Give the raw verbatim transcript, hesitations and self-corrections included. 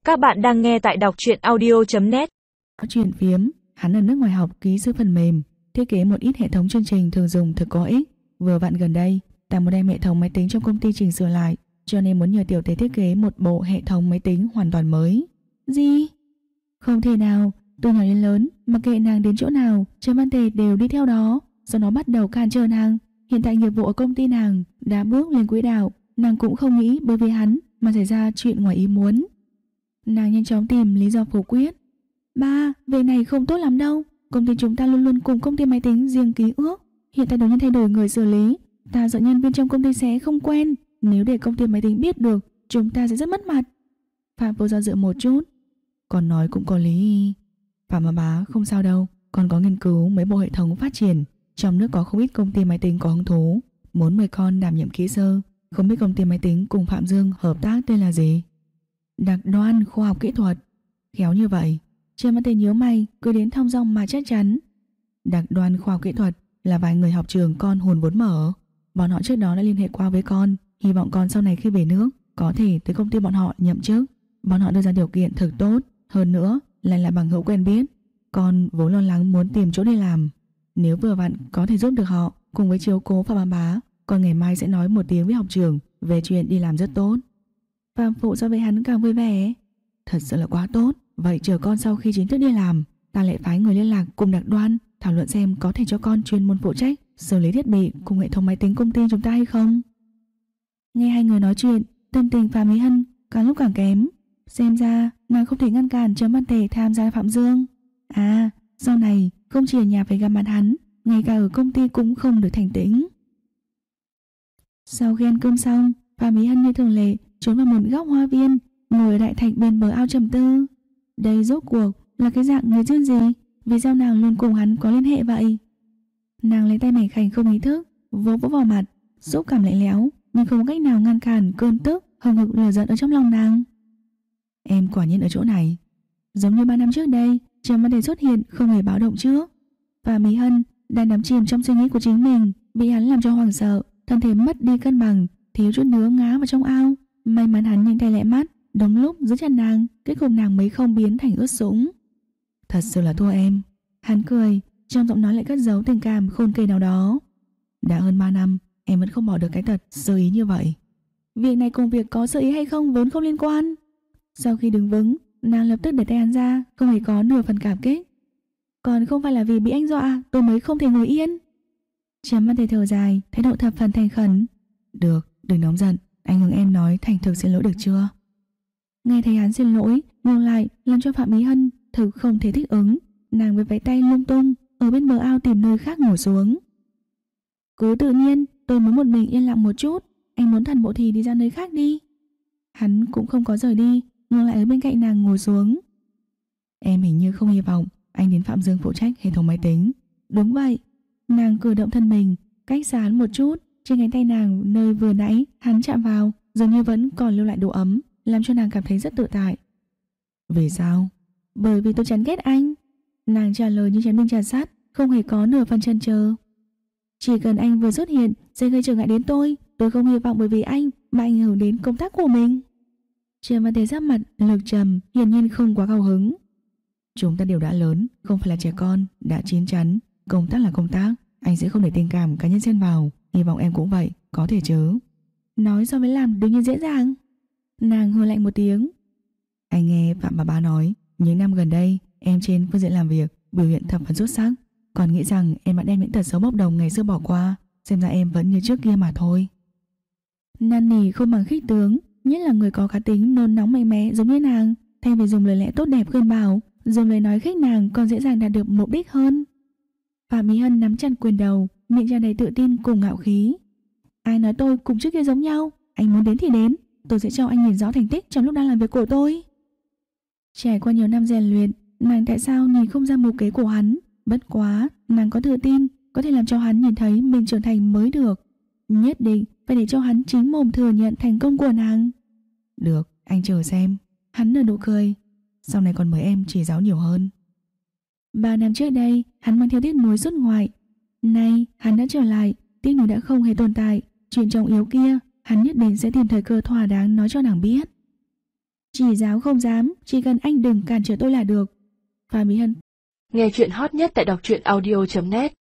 Các bạn đang nghe tại đọc truyện audio chấm net. Chuyện phiếm, hắn ở nước ngoài học kỹ sư phần mềm, thiết kế một ít hệ thống chương trình thường dùng thực có ích. Vừa vặn gần đây, ta muốn đem hệ thống máy tính trong công ty chỉnh sửa lại, cho nên muốn nhờ tiểu tế thiết kế một bộ hệ thống máy tính hoàn toàn mới. Gì? Không thể nào, từ nhỏ đến lớn, mặc kệ nàng đến chỗ nào, Trần Văn Tề đều đi theo đó, sau đó bắt đầu cản trở nàng. Hiện tại nghiệp vụ ở công ty nàng đã bước lên quỹ đạo, nàng cũng không nghĩ bởi vì hắn mà xảy ra chuyện ngoài ý muốn. Nàng nhanh chóng tìm lý do phủ quyết. Ba, về này không tốt lắm đâu. Công ty chúng ta luôn luôn cùng công ty máy tính riêng ký ước. Hiện tại đột nhiên thay đổi người xử lý, ta sợ nhân viên trong công ty sẽ không quen. Nếu để công ty máy tính biết được, chúng ta sẽ rất mất mặt. Phạm Vô do dự một chút. Còn nói cũng có lý. Phạm bà bá không sao đâu, còn có nghiên cứu mấy bộ hệ thống phát triển. Trong nước có không ít công ty máy tính có hứng thú, muốn mời con đảm nhiệm kỹ sư. Không biết công ty máy tính cùng Phạm Dương hợp tác tên là gì? Đặc Đoan Khoa học Kỹ thuật. Khéo như vậy. Trần Văn Tề nhíu mày, cứ đến thong dong mà chắc chắn. Đặc Đoan Khoa học Kỹ thuật là vài người học trường con hùn vốn mở. Bọn họ trước đó đã liên hệ qua với con, hy vọng con sau này khi về nước có thể tới công ty bọn họ nhậm chức. Bọn họ đưa ra điều kiện thực tốt, hơn nữa lại là bằng hữu quen biết. Con vốn lo lắng muốn tìm chỗ đi làm, nếu vừa vặn có thể giúp được họ cùng với chiếu cố Phạm Bá Bá, con ngày mai sẽ nói một tiếng với học trường về chuyện đi làm rất tốt. Phạm Phụ so với hắn càng vui vẻ. Thật sự là quá tốt. Vậy chờ con sau khi chính thức đi làm, ta lại phái người liên lạc cùng Đặc Đoan thảo luận xem có thể cho con chuyên môn phụ trách xử lý thiết bị cùng hệ thống máy tính công ty chúng ta hay không. Nghe hai người nói chuyện, tâm tình Phạm Mỹ Hân càng lúc càng kém. Xem ra nàng không thể ngăn cản Trần Văn Tề tham gia Phạm Dương. À, sau này không chỉ ở nhà phải gặp mặt hắn, ngay cả ở công ty cũng không được thành tĩnh. Sau khi ăn cơm xong, Phạm Mỹ Hân như thường lệ trốn vào một góc hoa viên, ngồi ở đại thạch bên bờ ao trầm tư. Đây rốt cuộc là cái dạng người duyên gì? Vì sao nàng luôn cùng hắn có liên hệ vậy? Nàng lấy tay mảnh khảnh không ý thức vỗ vỗ vào mặt, xúc cảm lạnh lẽo, nhưng không có cách nào ngăn cản cơn tức hừng hực lửa giận ở trong lòng nàng. Em quả nhiên ở chỗ này. Giống như ba năm trước đây, Trần Văn Tề xuất hiện không hề báo động trước. Và Mỹ Hân đang đắm chìm trong suy nghĩ của chính mình, bị hắn làm cho hoảng sợ, thân thể mất đi cân bằng, thiếu chút nữa ngã vào trong ao. May mắn hắn nhanh tay lẹ mắt, đúng lúc giữ chặt nàng, kết cục nàng mới không biến thành ướt sũng. Thật sự là thua em. Hắn cười, trong giọng nói lại cất giấu tình cảm khôn kể nào đó. Đã hơn ba năm, em vẫn không bỏ được cái tật sơ ý như vậy. Việc này cùng việc có sơ ý hay không vốn không liên quan. Sau khi đứng vững, nàng lập tức để tay hắn ra, không hề có nửa phần cảm kích. Còn không phải là vì bị anh dọa tôi mới không thể ngồi yên. Trầm Văn Tề thở dài, thái độ thập phần thành khẩn. Được, đừng nóng giận, anh hướng em nói thành thực xin lỗi được chưa? Nghe thấy hắn xin lỗi, ngược lại làm cho Phạm Mỹ Hân thực không thể thích ứng. Nàng với váy tay lung tung ở bên bờ ao tìm nơi khác ngồi xuống. Cứ tự nhiên, tôi muốn một mình yên lặng một chút. Anh muốn thần bộ thì đi ra nơi khác đi. Hắn cũng không có rời đi, ngược lại ở bên cạnh nàng ngồi xuống. Em hình như không hy vọng anh đến Phạm Dương phụ trách hệ thống máy tính. Đúng vậy. Nàng cử động thân mình, cách xa hắn một chút. Trên cánh tay nàng nơi vừa nãy hắn chạm vào dường như vẫn còn lưu lại độ ấm, làm cho nàng cảm thấy rất tự tại. Vì sao? Bởi vì tôi chán ghét anh. Nàng trả lời như chém đinh chặt sắt, không hề có nửa phần chần chờ. Chỉ cần anh vừa xuất hiện sẽ gây trở ngại đến tôi. Tôi không hy vọng bởi vì anh mà ảnh hưởng đến công tác của mình. Trần Văn Tề giáp mặt lực trầm, hiển nhiên không quá cao hứng. Chúng ta đều đã lớn, không phải là trẻ con, đã chín chắn. Công tác là công tác, anh sẽ không để tình cảm cá nhân xen vào. Hy vọng em cũng vậy, có thể chứ? Nói so với làm đương nhiên dễ dàng. Nàng hừ lạnh một tiếng. Anh nghe Phạm Bà Bá nói, những năm gần đây em trên phương diện làm việc biểu hiện thập phần xuất sắc, còn nghĩ rằng em đã đem những tật xấu bốc đồng ngày xưa bỏ qua, xem ra em vẫn như trước kia mà thôi. Năn nỉ không bằng khích tướng, nhất là người có cá tính nôn nóng mạnh mẽ giống như nàng, thay vì dùng lời lẽ tốt đẹp khuyên bảo, dùng lời nói khích nàng còn dễ dàng đạt được mục đích hơn. Phạm Mỹ Hân nắm chặt quyền đầu, miệng tràn đầy tự tin cùng ngạo khí. Ai nói tôi cùng trước kia giống nhau? Anh muốn đến thì đến, tôi sẽ cho anh nhìn rõ thành tích trong lúc đang làm việc của tôi. Trải qua nhiều năm rèn luyện, nàng tại sao nhìn không ra mưu kế của hắn? Bất quá, nàng có tự tin có thể làm cho hắn nhìn thấy mình trưởng thành mới được. Nhất định phải để cho hắn chính mồm thừa nhận thành công của nàng. Được, anh chờ xem. Hắn nở nụ cười. Sau này còn mời em chỉ giáo nhiều hơn. Ba năm trước đây, hắn mang theo tiếc nuối xuất ngoại. Nay, hắn đã trở lại, tiếc nuối đã không hề tồn tại. Chuyện trọng yếu kia, hắn nhất định sẽ tìm thời cơ thỏa đáng nói cho nàng biết. Chỉ giáo không dám, chỉ cần anh đừng cản trở tôi là được. Phạm Mỹ Hân. Nghe chuyện hot nhất tại đọc truyện audio chấm net.